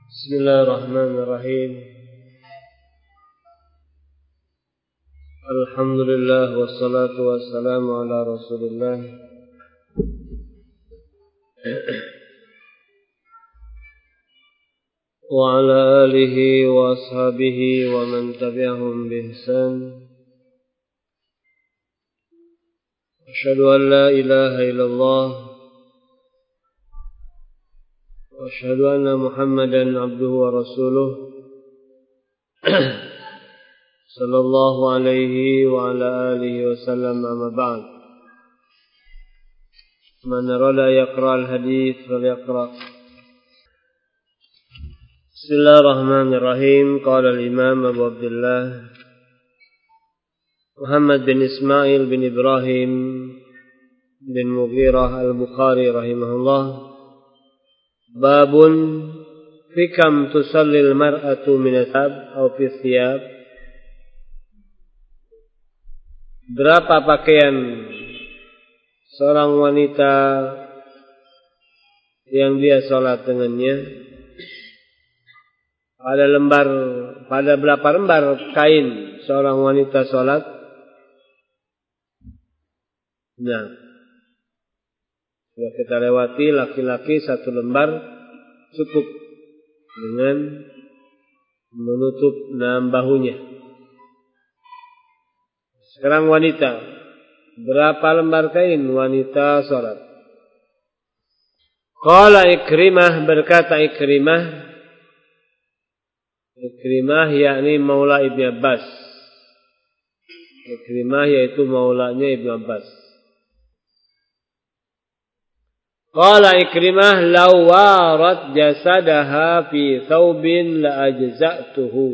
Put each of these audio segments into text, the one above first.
Bismillahirrahmanirrahim. Alhamdulillah wassalatu wassalamu ala Rasulillah wa ala alihi wa ashabihi wa man tabi'ahum bi ihsan. Asyhadu an la ilaha illallah وأشهد أن محمدا عبده ورسوله صلى الله عليه وعلى آله وسلم أما بعد من أراد يقرأ الحديث فليقرأ. بسم الله الرحمن الرحيم. قال الإمام أبو عبد الله محمد بن إسماعيل بن إبراهيم بن مغيرة البخاري رحمه الله: Babun fi kam tusallil mar'atu min athab atau fi thiyab. Berapa pakaian seorang wanita yang dia salat dengannya? Pada berapa lembar kain seorang wanita salat? Nah, sudah kita lewati, laki-laki 1 lembar cukup dengan menutup 6 bahunya. Sekarang wanita, berapa lembar kain wanita salat? Qala Ikrimah, berkata Ikrimah yakni maula Ibnu Abbas. Ikrimah yaitu maulanya Ibnu Abbas. Qala Ikrimah, law warat jasadaha fi thawbin la ajza'tuhu.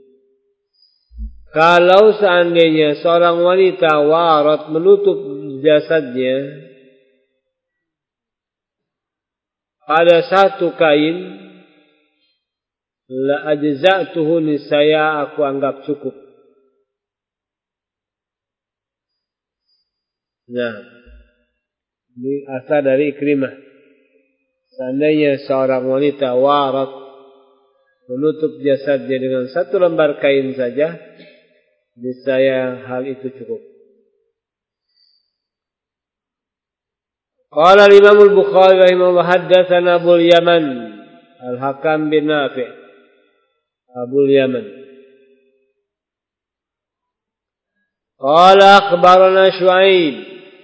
Kalau seandainya seorang wanita warat menutup jasadnya pada 1 kain, la ajza'tuhu, niscaya aku anggap cukup. Nah, ini asal dari Ikrimah. Seandainya seorang wanita warat menutup jasadnya dengan 1 lembar kain saja, niscaya hal itu cukup. Qala Imam Al-Bukhari rahimahullah, haddatsana Abul Yaman Al-Hakam bin Nafi'. Abul Yaman qala akhbarana Shu'aib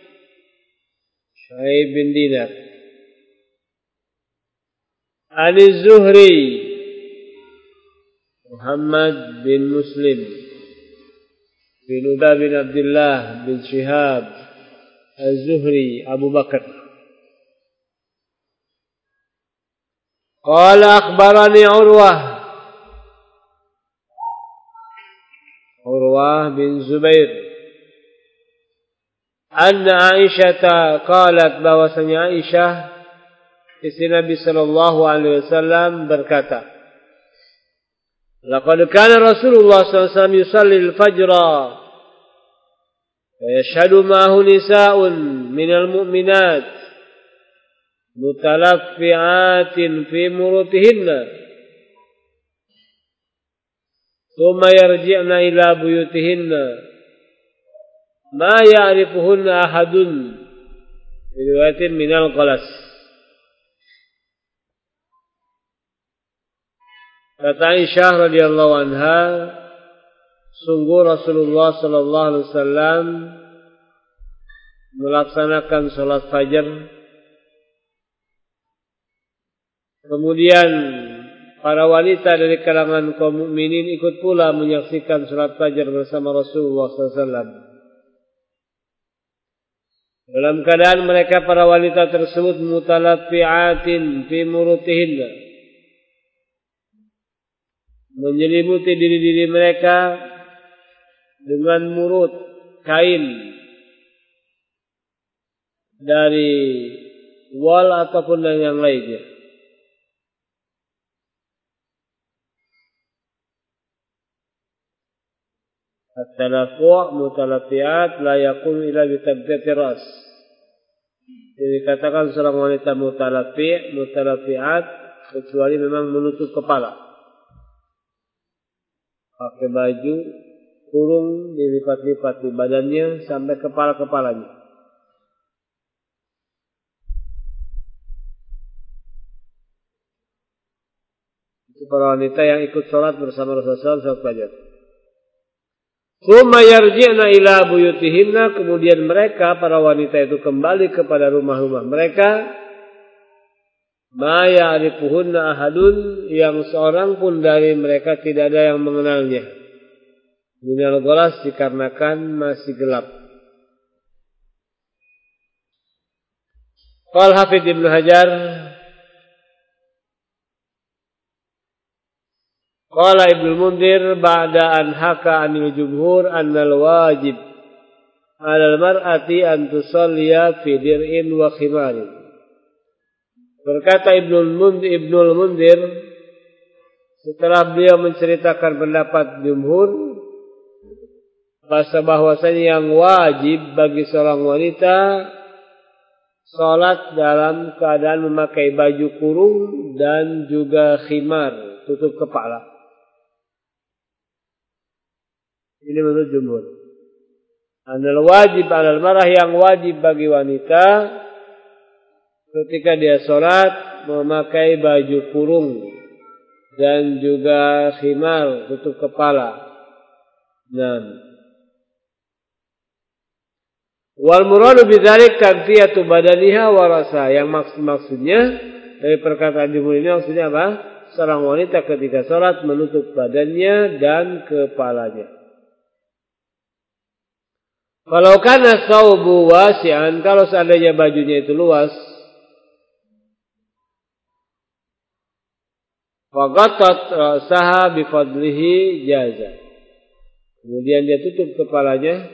bin Dinar Ani Zuhri Muhammad bin Muslim bin Uda bin Abdullah bin Shihab Az-Zuhri Abu Bakar qala akhbarani Urwah bin Zubair anna Aisyah qalat, bahwasanya Aisyah istri Nabi sallallahu alaihi wasallam berkata, laqad kana Rasulullah sallallahu alaihi wasallam yusalli al-fajra wa yashhadu ma'ahu nisa'un minal mu'minat mutalaffi'atin fi murutihinna thumma yarji'na ila buyutihinna ma ya'rifuhunna ahadun riwayatin minal qalas. Kata Aisyah radhiyallahu anha, sungguh Rasulullah sallallahu alaihi wasallam melaksanakan salat fajar, kemudian para wanita dari kalangan kaum mukminin ikut pula menyaksikan salat fajar bersama Rasulullah sallallahu alaihi wasallam. Dalam keadaan mereka para wanita tersebut mutalaffi'atin fi murutihinna, menyelimuti diri-diri mereka dengan murut, kain dari wal ataupun dari yang lainnya. At-talafu' mutalaffi'at la yakun ila bitabdati ras. Jadi dikatakan seorang wanita mutalaffi'at kecuali memang menutup kepala. Pakai baju kurung dilipat-lipat di badannya sampai kepala-kepalanya. Itu para wanita yang ikut sholat bersama Rasulullah SAW sholat fajar. Tsumma yarji'na ila buyutihinna, kemudian mereka para wanita itu kembali kepada rumah-rumah mereka. Ma ya'rifuhunna ahadun, yang seorang pun dari mereka tidak ada yang mengenalnya. Minal ghalas, dikarenakan masih gelap. Qala Hafidz Ibnu Hajar, qala Ibnu Munzir ba'da an haka 'anil jumhur annal wajib 'alal mar'ati an tusalliya fi dir'in wa khimarin. Berkata Ibnu Munzir setelah beliau menceritakan pendapat jumhur bahwasanya yang wajib bagi seorang wanita salat dalam keadaan memakai baju kurung dan juga khimar, tutup kepala. Ini menurut jumhur. Anal wajib alal marah, yang wajib bagi wanita ketika dia sholat memakai baju kurung dan juga khimar, tutup kepala. Wal muradu bidzalik kafiyatu badaniha wa rasa. Yang maksudnya dari perkataan jumhur ini maksudnya apa? Seorang wanita ketika sholat menutup badannya dan kepalanya. Kalau kana thawbu wasi'an, kalau seandainya bajunya itu luas, faqatat ra'saha bifadlihi jaza. Kemudian dia tutup kepalanya.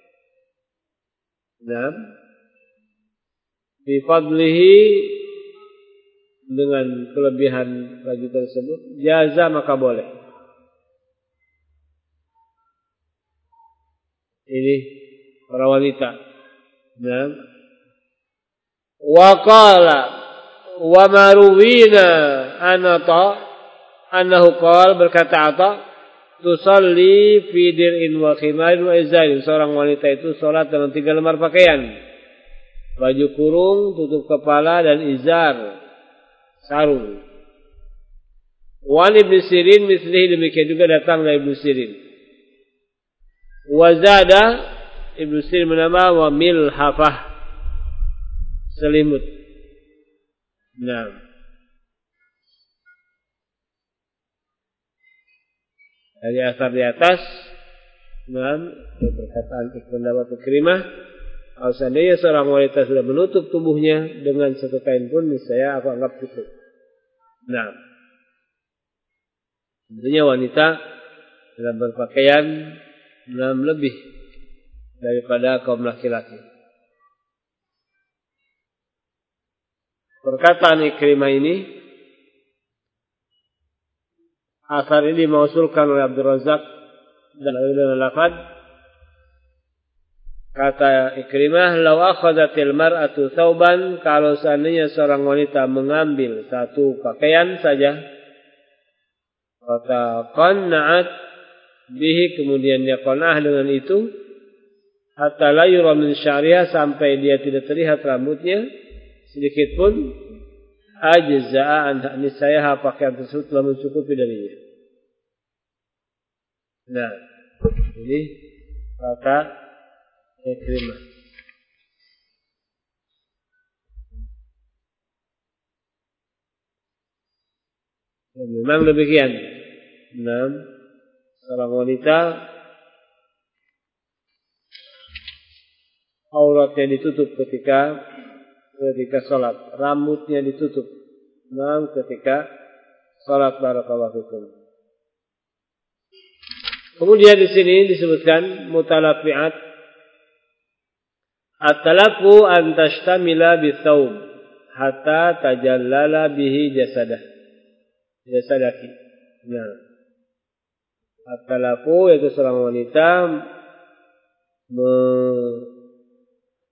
Bifadlihi, dengan kelebihan baju tersebut, jaza maka boleh. Ini para wanita. Wa qala wa maruwina annahu qala, berkata Atha, tusalli fi dir'in wa khimarin wa izarin. Seorang wanita itu salat dengan 3 lembar pakaian. Baju kurung, tutup kepala, dan izar, sarung. Wan Ibnu Sirin mislihi, demikian juga datang dari Ibnu Sirin. Wa zada, Ibnu Sirin menambah, wa milhafah, selimut. Dari asar di atas, perkataan pendapat Ikrimah, kalau seandainya seorang wanita sudah menutup tubuhnya dengan satu kain pun, saya aku anggap cukup. Tentunya wanita dalam berpakaian lebih daripada kaum laki-laki. Perkataan Ikrimah ini, asar ini dimausulkan oleh Abdul Razak dan Al-Lafad. Kata Ikrimah, law akhadhatil mar'atu thawban, kalau seandainya seorang wanita mengambil satu pakaian saja, kata qanna'at bihi, kemudian dia qana'ah dengan itu, hatta la yura min sya'riha, sampai dia tidak terlihat rambutnya sedikit pun, ajza'a an nisaiha, pakaian tersebut telah mencukupi darinya. Ini kata Ikrimah. Memang demikian. Seorang wanita auratnya ditutup ketika sholat, rambutnya ditutup ketika sholat. Barakallahu fikum. Kemudian di sini disebutkan mutalafiat. At-talafu an tashtamila bi-thawb hatta tajallala bihi jasadaki. At-talafu, yaitu seorang wanita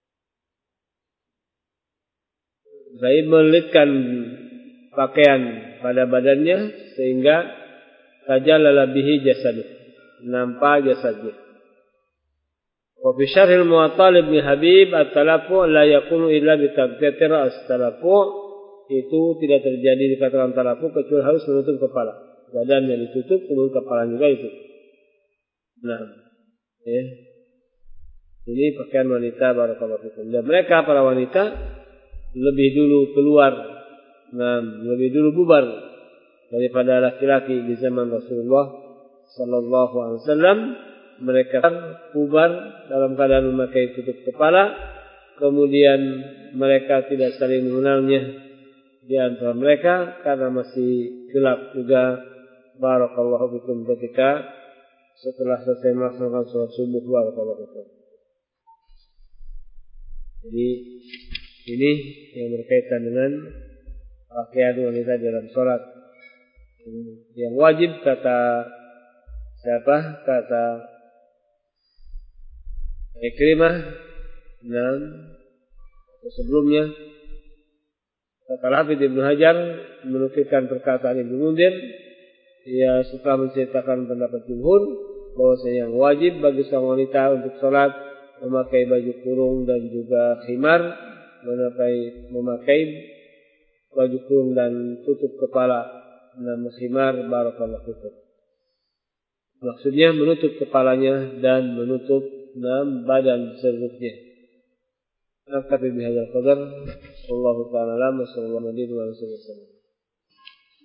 melilitkan pakaian pada badannya sehingga tajallala bihi jasadu, nampak jasadnya. Wa fi syarhil Muwatta Ibnu Habib at-talafu la yakunu illa bi taghtiyati ra's. Talafu itu tidak terjadi dikatakan talafu kecuali harus menutup kepala. Badannya ditutup, kemudian kepala juga itu. Nah, ya. Ini pakaian wanita barakallahu fikum. Dan mereka para wanita lebih dulu keluar, lebih dulu bubar daripada laki-laki di zaman Rasulullah sallallahu alaihi wasallam. Mereka bubar dalam keadaan memakai tutup kepala, kemudian mereka tidak saling mengenalnya di antara mereka karena masih gelap juga barakallahu fikum ketika setelah selesai melaksanakan sholat subuh barakallahu fikum. Jadi ini yang berkaitan dengan pakaian wanita dalam sholat. Yang wajib kata siapa? Kata Ikrimah. Sebelumnya kata Hafidz Ibnu Hajar menukilkan perkataan Ibnu Munzir. Ia setelah menceritakan pendapat jumhur bahwasanya yang wajib bagi seorang wanita untuk sholat memakai baju kurung dan juga khimar, memakai baju kurung dan tutup kepala, khimar barakallahu fikum. Maksudnya menutup kepalanya dan menutup badan seluruhnya. Nakfi bihadzal qadar. Wallahu ta'ala a'lam. Sallallahu alaihi wasallam.